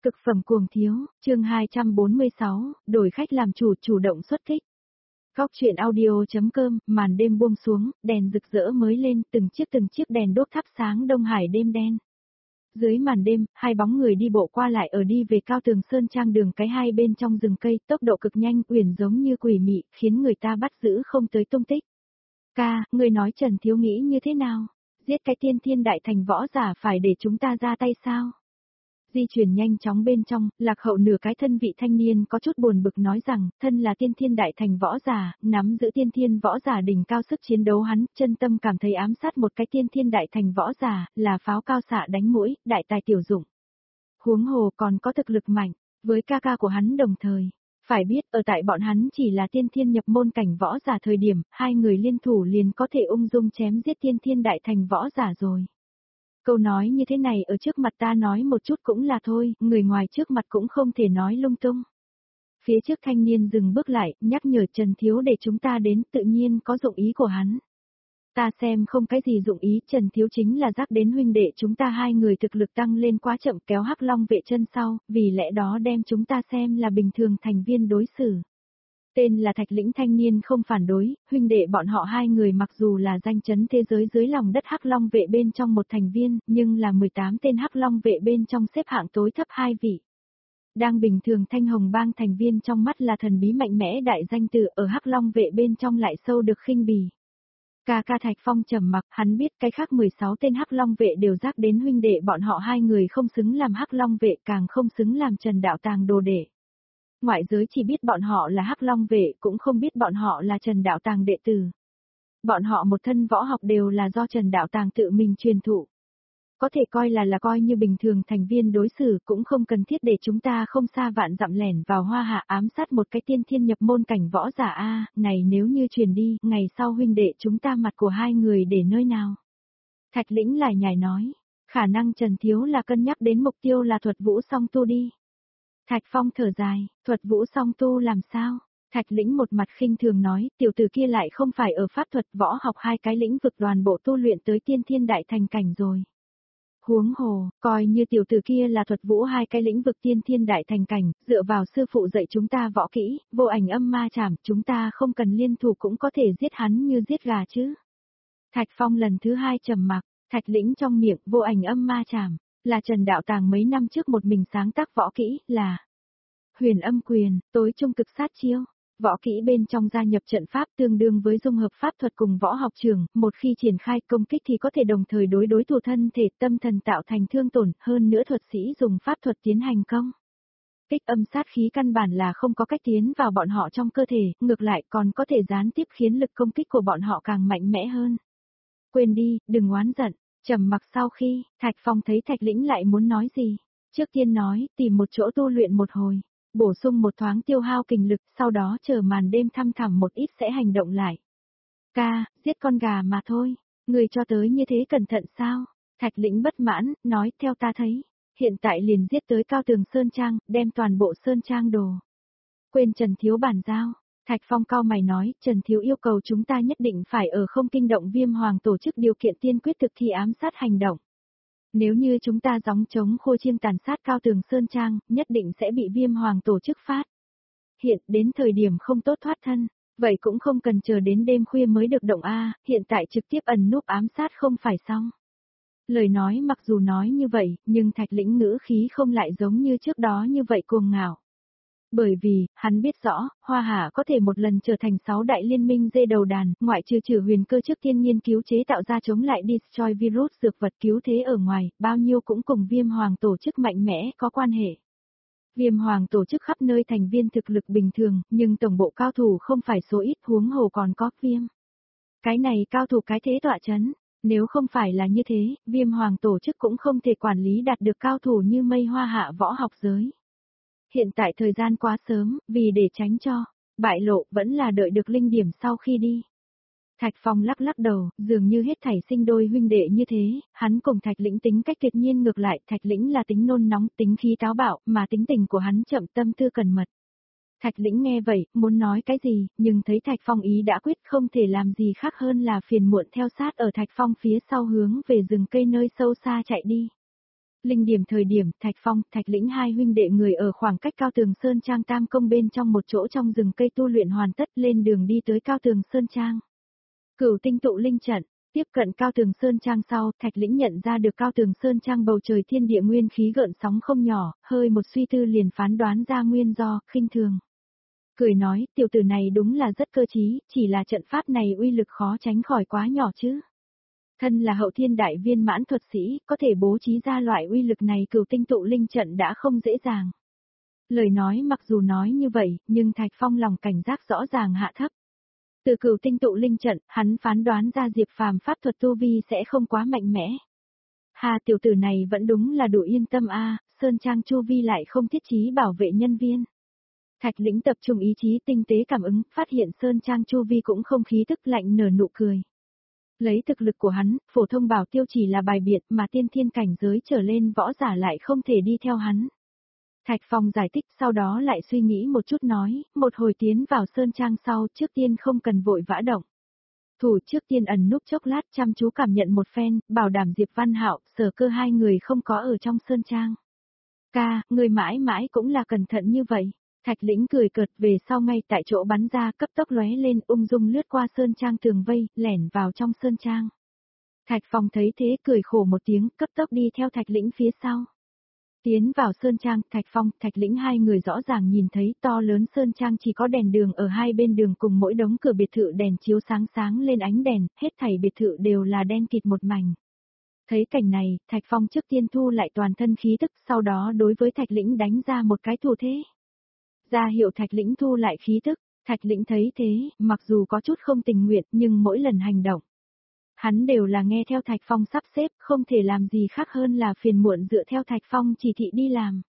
Cực phẩm cuồng thiếu, chương 246, đổi khách làm chủ, chủ động xuất kích. Góc truyện audio.com, màn đêm buông xuống, đèn rực rỡ mới lên, từng chiếc đèn đốt thắp sáng Đông Hải đêm đen. Dưới màn đêm, hai bóng người đi bộ qua lại ở đi về cao tường sơn trang đường cái hai bên trong rừng cây, tốc độ cực nhanh, uyển giống như quỷ mị, khiến người ta bắt giữ không tới tung tích. Ca, người nói Trần Thiếu nghĩ như thế nào? Giết cái tiên thiên đại thành võ giả phải để chúng ta ra tay sao? Di chuyển nhanh chóng bên trong, Lạc Hậu nửa cái thân vị thanh niên có chút buồn bực nói rằng, thân là tiên thiên đại thành võ giả, nắm giữ tiên thiên võ giả đỉnh cao sức chiến đấu hắn, chân tâm cảm thấy ám sát một cái tiên thiên đại thành võ giả, là pháo cao xạ đánh mũi, đại tài tiểu dụng. Huống hồ còn có thực lực mạnh, với ca ca của hắn đồng thời. Phải biết, ở tại bọn hắn chỉ là tiên thiên nhập môn cảnh võ giả thời điểm, hai người liên thủ liền có thể ung dung chém giết tiên thiên đại thành võ giả rồi. Câu nói như thế này ở trước mặt ta nói một chút cũng là thôi, người ngoài trước mặt cũng không thể nói lung tung. Phía trước thanh niên dừng bước lại, nhắc nhở Trần Thiếu để chúng ta đến, tự nhiên có dụng ý của hắn. Ta xem không cái gì dụng ý, Trần Thiếu chính là giác đến huynh đệ chúng ta hai người thực lực tăng lên quá chậm kéo Hắc Long vệ chân sau, vì lẽ đó đem chúng ta xem là bình thường thành viên đối xử. Tên là Thạch Lĩnh thanh niên không phản đối, huynh đệ bọn họ hai người mặc dù là danh chấn thế giới dưới lòng đất Hắc Long vệ bên trong một thành viên, nhưng là 18 tên Hắc Long vệ bên trong xếp hạng tối thấp hai vị. Đang bình thường Thanh Hồng Bang thành viên trong mắt là thần bí mạnh mẽ đại danh tự ở Hắc Long vệ bên trong lại sâu được khinh bỉ. Ca ca Thạch Phong trầm mặc, hắn biết cái khác 16 tên Hắc Long vệ đều giác đến huynh đệ bọn họ hai người không xứng làm Hắc Long vệ càng không xứng làm Trần Đạo Tàng đồ đệ. Ngoại giới chỉ biết bọn họ là Hắc Long vệ, cũng không biết bọn họ là Trần Đạo Tàng đệ tử. Bọn họ một thân võ học đều là do Trần Đạo Tàng tự mình truyền thụ. Có thể coi là coi như bình thường thành viên đối xử, cũng không cần thiết để chúng ta không xa vạn dặm lẻn vào Hoa Hạ ám sát một cái tiên thiên nhập môn cảnh võ giả a, này nếu như truyền đi, ngày sau huynh đệ chúng ta mặt của hai người để nơi nào? Thạch Lĩnh lải nhải nói, khả năng Trần Thiếu là cân nhắc đến mục tiêu là thuật vũ song tu đi. Thạch Phong thở dài, thuật vũ song tu làm sao? Thạch Lĩnh một mặt khinh thường nói, tiểu tử kia lại không phải ở pháp thuật võ học hai cái lĩnh vực toàn bộ tu luyện tới tiên thiên đại thành cảnh rồi. Huống hồ, coi như tiểu tử kia là thuật vũ hai cái lĩnh vực tiên thiên đại thành cảnh, dựa vào sư phụ dạy chúng ta võ kỹ, vô ảnh âm ma chảm, chúng ta không cần liên thủ cũng có thể giết hắn như giết gà chứ. Thạch Phong lần thứ hai trầm mặc, Thạch Lĩnh trong miệng vô ảnh âm ma chảm, là Trần Đạo Tàng mấy năm trước một mình sáng tác võ kỹ, là Huyền Âm Quyền, tối trung cực sát chiêu. Võ kỹ bên trong gia nhập trận pháp tương đương với dung hợp pháp thuật cùng võ học trường, một khi triển khai công kích thì có thể đồng thời đối thủ thân thể tâm thần tạo thành thương tổn, hơn nữa thuật sĩ dùng pháp thuật tiến hành công. Kích âm sát khí căn bản là không có cách tiến vào bọn họ trong cơ thể, ngược lại còn có thể gián tiếp khiến lực công kích của bọn họ càng mạnh mẽ hơn. Quên đi, đừng oán giận. Trầm mặc sau khi, Thạch Phong thấy Thạch Lĩnh lại muốn nói gì. Trước tiên nói, tìm một chỗ tu luyện một hồi. Bổ sung một thoáng tiêu hao kình lực, sau đó chờ màn đêm thăm thẳm một ít sẽ hành động lại. Ca, giết con gà mà thôi, người cho tới như thế cẩn thận sao? Thạch Lĩnh bất mãn, nói theo ta thấy, hiện tại liền giết tới cao tường Sơn Trang, đem toàn bộ Sơn Trang đồ. Quên Trần Thiếu bàn giao, Thạch Phong cau mày nói, Trần Thiếu yêu cầu chúng ta nhất định phải ở không kinh động Viêm Hoàng tổ chức điều kiện tiên quyết thực thi ám sát hành động. Nếu như chúng ta gióng trống khô chiêng tàn sát cao tường Sơn Trang, nhất định sẽ bị Viêm Hoàng tổ chức phát. Hiện đến thời điểm không tốt thoát thân, vậy cũng không cần chờ đến đêm khuya mới được động a, hiện tại trực tiếp ẩn núp ám sát không phải xong. Lời nói mặc dù nói như vậy, nhưng Thạch Lĩnh ngữ khí không lại giống như trước đó như vậy cuồng ngạo. Bởi vì, hắn biết rõ, Hoa Hạ có thể một lần trở thành 6 đại liên minh dê đầu đàn, ngoại trừ huyền cơ trước tiên nghiên cứu chế tạo ra chống lại destroy virus dược vật cứu thế ở ngoài, bao nhiêu cũng cùng Viêm Hoàng tổ chức mạnh mẽ có quan hệ. Viêm Hoàng tổ chức khắp nơi thành viên thực lực bình thường, nhưng tổng bộ cao thủ không phải số ít, huống hồ còn có Viêm. Cái này cao thủ cái thế tọa chấn, nếu không phải là như thế, Viêm Hoàng tổ chức cũng không thể quản lý đạt được cao thủ như mây Hoa Hạ võ học giới. Hiện tại thời gian quá sớm, vì để tránh cho bại lộ vẫn là đợi được linh điểm sau khi đi. Thạch Phong lắc lắc đầu, dường như hết thảy sinh đôi huynh đệ như thế, hắn cùng Thạch Lĩnh tính cách tuyệt nhiên ngược lại, Thạch Lĩnh là tính nôn nóng, tính khí táo bạo, mà tính tình của hắn chậm tâm tư cẩn mật. Thạch Lĩnh nghe vậy, muốn nói cái gì, nhưng thấy Thạch Phong ý đã quyết không thể làm gì khác hơn là phiền muộn theo sát ở Thạch Phong phía sau hướng về rừng cây nơi sâu xa chạy đi. Linh điểm thời điểm, Thạch Phong, Thạch Lĩnh hai huynh đệ người ở khoảng cách Cao Tường Sơn Trang Tam Công bên trong một chỗ trong rừng cây tu luyện hoàn tất lên đường đi tới Cao Tường Sơn Trang. Cửu tinh tụ linh trận, tiếp cận Cao Tường Sơn Trang sau, Thạch Lĩnh nhận ra được Cao Tường Sơn Trang bầu trời thiên địa nguyên khí gợn sóng không nhỏ, hơi một suy tư liền phán đoán ra nguyên do, khinh thường. Cười nói, tiểu tử này đúng là rất cơ trí, chỉ là trận pháp này uy lực khó tránh khỏi quá nhỏ chứ. Thân là hậu thiên đại viên mãn thuật sĩ, có thể bố trí ra loại uy lực này cửu tinh tụ linh trận đã không dễ dàng. Lời nói mặc dù nói như vậy, nhưng Thạch Phong lòng cảnh giác rõ ràng hạ thấp. Từ cửu tinh tụ linh trận, hắn phán đoán ra Diệp Phàm pháp thuật tu vi sẽ không quá mạnh mẽ. Hà tiểu tử này vẫn đúng là đủ yên tâm a, Sơn Trang chu vi lại không thiết trí bảo vệ nhân viên. Thạch Lĩnh tập trung ý chí tinh tế cảm ứng, phát hiện Sơn Trang chu vi cũng không khí tức lạnh nở nụ cười. Lấy thực lực của hắn, phổ thông bảo tiêu chỉ là bài biện mà tiên thiên cảnh giới trở lên võ giả lại không thể đi theo hắn. Thạch Phong giải thích sau đó lại suy nghĩ một chút nói, một hồi tiến vào Sơn Trang sau trước tiên không cần vội vã động. Thủ trước tiên ẩn núp chốc lát chăm chú cảm nhận một phen, bảo đảm Diệp Văn Hạo, Sở Cơ hai người không có ở trong Sơn Trang. Ca, người mãi mãi cũng là cẩn thận như vậy. Thạch Lĩnh cười cợt về sau ngay tại chỗ bắn ra cấp tốc lóe lên ung dung lướt qua Sơn Trang tường vây, lẻn vào trong Sơn Trang. Thạch Phong thấy thế cười khổ một tiếng, cấp tốc đi theo Thạch Lĩnh phía sau. Tiến vào Sơn Trang, Thạch Phong, Thạch Lĩnh hai người rõ ràng nhìn thấy to lớn Sơn Trang chỉ có đèn đường ở hai bên đường cùng mỗi đống cửa biệt thự đèn chiếu sáng sáng lên ánh đèn, hết thảy biệt thự đều là đen kịt một mảnh. Thấy cảnh này, Thạch Phong trước tiên thu lại toàn thân khí tức, sau đó đối với Thạch Lĩnh đánh ra một cái thủ thế. Ra hiệu Thạch Lĩnh thu lại khí tức, Thạch Lĩnh thấy thế, mặc dù có chút không tình nguyện nhưng mỗi lần hành động. Hắn đều là nghe theo Thạch Phong sắp xếp, không thể làm gì khác hơn là phiền muộn dựa theo Thạch Phong chỉ thị đi làm.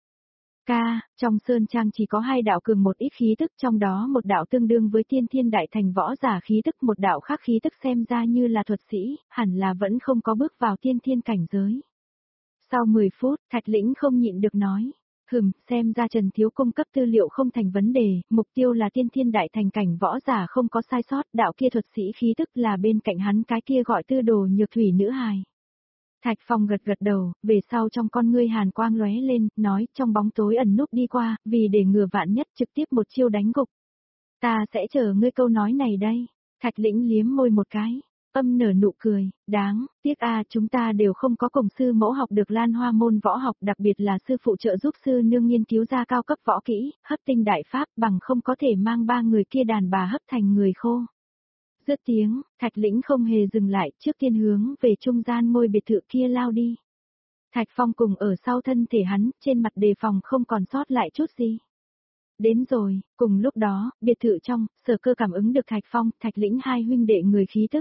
Ca, trong Sơn Trang chỉ có hai đạo cường một ít khí tức, trong đó một đạo tương đương với tiên thiên đại thành võ giả khí tức, một đạo khác khí tức xem ra như là thuật sĩ, hẳn là vẫn không có bước vào tiên thiên cảnh giới. Sau 10 phút, Thạch Lĩnh không nhịn được nói. Xem ra Trần Thiếu cung cấp tư liệu không thành vấn đề, mục tiêu là tiên thiên đại thành cảnh võ giả không có sai sót, đạo kia thuật sĩ khí tức là bên cạnh hắn cái kia gọi Tư Đồ Nhược Thủy nữ hài. Thạch Phong gật gật đầu, về sau trong con ngươi hàn quang lóe lên, nói trong bóng tối ẩn núp đi qua, vì để ngừa vạn nhất trực tiếp một chiêu đánh gục. Ta sẽ chờ ngươi câu nói này đây. Thạch Lĩnh liếm môi một cái. Âm nở nụ cười, đáng, tiếc chúng ta đều không có cùng sư mẫu học được Lan Hoa môn võ học, đặc biệt là sư phụ trợ giúp sư nương nghiên cứu ra cao cấp võ kỹ, hấp tinh đại pháp bằng không có thể mang ba người kia đàn bà hấp thành người khô. Dứt tiếng, Thạch Lĩnh không hề dừng lại, trước tiên hướng về trung gian ngôi biệt thự kia lao đi. Thạch Phong cùng ở sau thân thể hắn, trên mặt đề phòng không còn sót lại chút gì. Đến rồi, cùng lúc đó, biệt thự trong, Sở Cơ cảm ứng được Thạch Phong, Thạch Lĩnh hai huynh đệ người khí tức.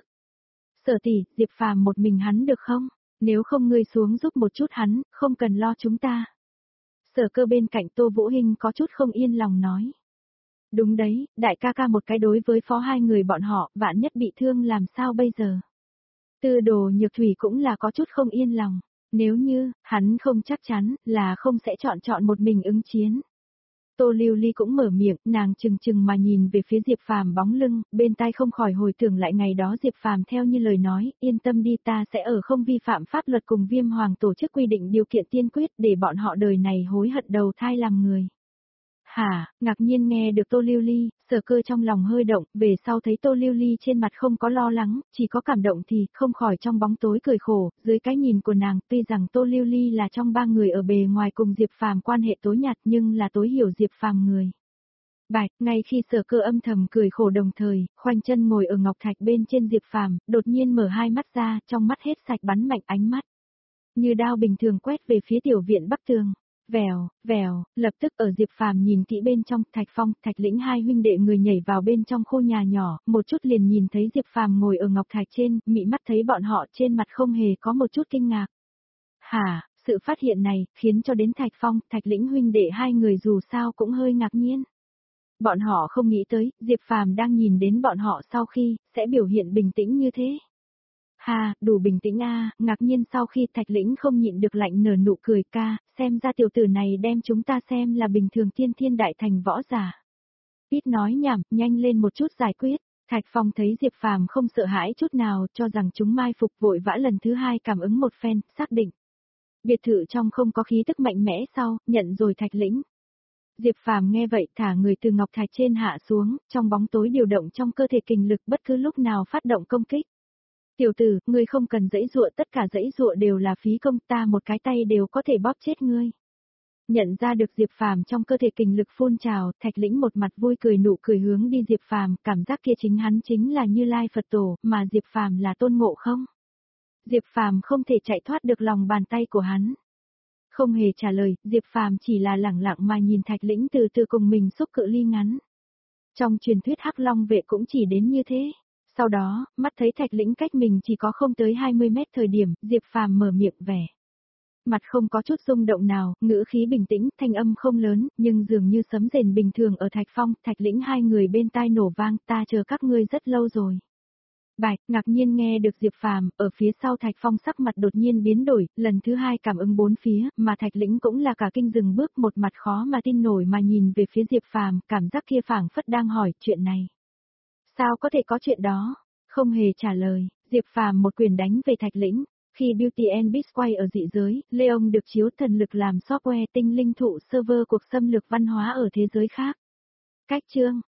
Sở tỷ, Diệp Phàm một mình hắn được không? Nếu không ngươi xuống giúp một chút hắn, không cần lo chúng ta. Sở Cơ bên cạnh Tô Vũ Hinh có chút không yên lòng nói. Đúng đấy, đại ca ca một cái đối với phó hai người bọn họ, vạn nhất bị thương làm sao bây giờ? Tư Đồ Nhược Thủy cũng là có chút không yên lòng. Nếu như, hắn không chắc chắn, là không sẽ chọn một mình ứng chiến. Tô Lưu Ly cũng mở miệng, nàng chừng chừng mà nhìn về phía Diệp Phàm bóng lưng, bên tai không khỏi hồi tưởng lại ngày đó Diệp Phàm theo như lời nói, yên tâm đi ta sẽ ở không vi phạm pháp luật cùng Viêm Hoàng tổ chức quy định điều kiện tiên quyết để bọn họ đời này hối hận đầu thai làm người. Hả, ngạc nhiên nghe được Tô Lưu Ly, Sở Cơ trong lòng hơi động, về sau thấy Tô Lưu Ly trên mặt không có lo lắng, chỉ có cảm động thì không khỏi trong bóng tối cười khổ, dưới cái nhìn của nàng, tuy rằng Tô Lưu Ly là trong ba người ở bề ngoài cùng Diệp Phàm quan hệ tối nhạt nhưng là tối hiểu Diệp Phàm người. Bạch, ngay khi Sở Cơ âm thầm cười khổ đồng thời, khoanh chân ngồi ở ngọc thạch bên trên Diệp Phàm, đột nhiên mở hai mắt ra, trong mắt hết sạch bắn mạnh ánh mắt. Như đao bình thường quét về phía tiểu viện Bắc Tường. Vèo, vèo, lập tức ở Diệp Phàm nhìn kỹ bên trong, Thạch Phong, Thạch Lĩnh hai huynh đệ người nhảy vào bên trong khu nhà nhỏ, một chút liền nhìn thấy Diệp Phàm ngồi ở ngọc thạch trên, mị mắt thấy bọn họ trên mặt không hề có một chút kinh ngạc. Hả, sự phát hiện này, khiến cho đến Thạch Phong, Thạch Lĩnh huynh đệ hai người dù sao cũng hơi ngạc nhiên. Bọn họ không nghĩ tới, Diệp Phàm đang nhìn đến bọn họ sau khi, sẽ biểu hiện bình tĩnh như thế. Hà, đủ bình tĩnh ngạc nhiên sau khi Thạch Lĩnh không nhịn được lạnh nở nụ cười ca, xem ra tiểu tử này đem chúng ta xem là bình thường tiên thiên đại thành võ giả. Ít nói nhảm, nhanh lên một chút giải quyết. Thạch Phong thấy Diệp Phàm không sợ hãi chút nào, cho rằng chúng mai phục vội vã lần thứ hai cảm ứng một phen, xác định. Biệt thự trong không có khí tức mạnh mẽ sau, nhận rồi Thạch Lĩnh. Diệp Phàm nghe vậy thả người từ ngọc thạch trên hạ xuống, trong bóng tối điều động trong cơ thể kình lực bất cứ lúc nào phát động công kích. Tiểu tử, ngươi không cần giãy giụa, tất cả giãy giụa đều là phí công, ta một cái tay đều có thể bóp chết ngươi. Nhận ra được Diệp Phàm trong cơ thể kình lực phun trào, Thạch Lĩnh một mặt vui cười nụ cười hướng đi Diệp Phàm, cảm giác kia chính hắn chính là Như Lai Phật Tổ, mà Diệp Phàm là Tôn Ngộ Không. Diệp Phàm không thể chạy thoát được lòng bàn tay của hắn. Không hề trả lời, Diệp Phàm chỉ là lẳng lặng mà nhìn Thạch Lĩnh từ từ cùng mình xúc cự ly ngắn. Trong truyền thuyết Hắc Long vệ cũng chỉ đến như thế. Sau đó, mắt thấy Thạch Lĩnh cách mình chỉ có không tới 20 mét thời điểm, Diệp Phàm mở miệng vẻ. Mặt không có chút rung động nào, ngữ khí bình tĩnh, thanh âm không lớn, nhưng dường như sấm rền bình thường ở Thạch Phong, Thạch Lĩnh hai người bên tai nổ vang, ta chờ các ngươi rất lâu rồi. Bạch, ngạc nhiên nghe được Diệp Phàm, ở phía sau Thạch Phong sắc mặt đột nhiên biến đổi, lần thứ hai cảm ứng bốn phía, mà Thạch Lĩnh cũng là cả kinh dừng bước, một mặt khó mà tin nổi mà nhìn về phía Diệp Phàm, cảm giác kia phảng phất đang hỏi chuyện này. Sao có thể có chuyện đó? Không hề trả lời, Diệp Phàm một quyền đánh về Thạch Lĩnh. Khi Beauty and Beast quay ở dị giới, Leon được chiếu thần lực làm software tinh linh thụ server cuộc xâm lược văn hóa ở thế giới khác. Cách chương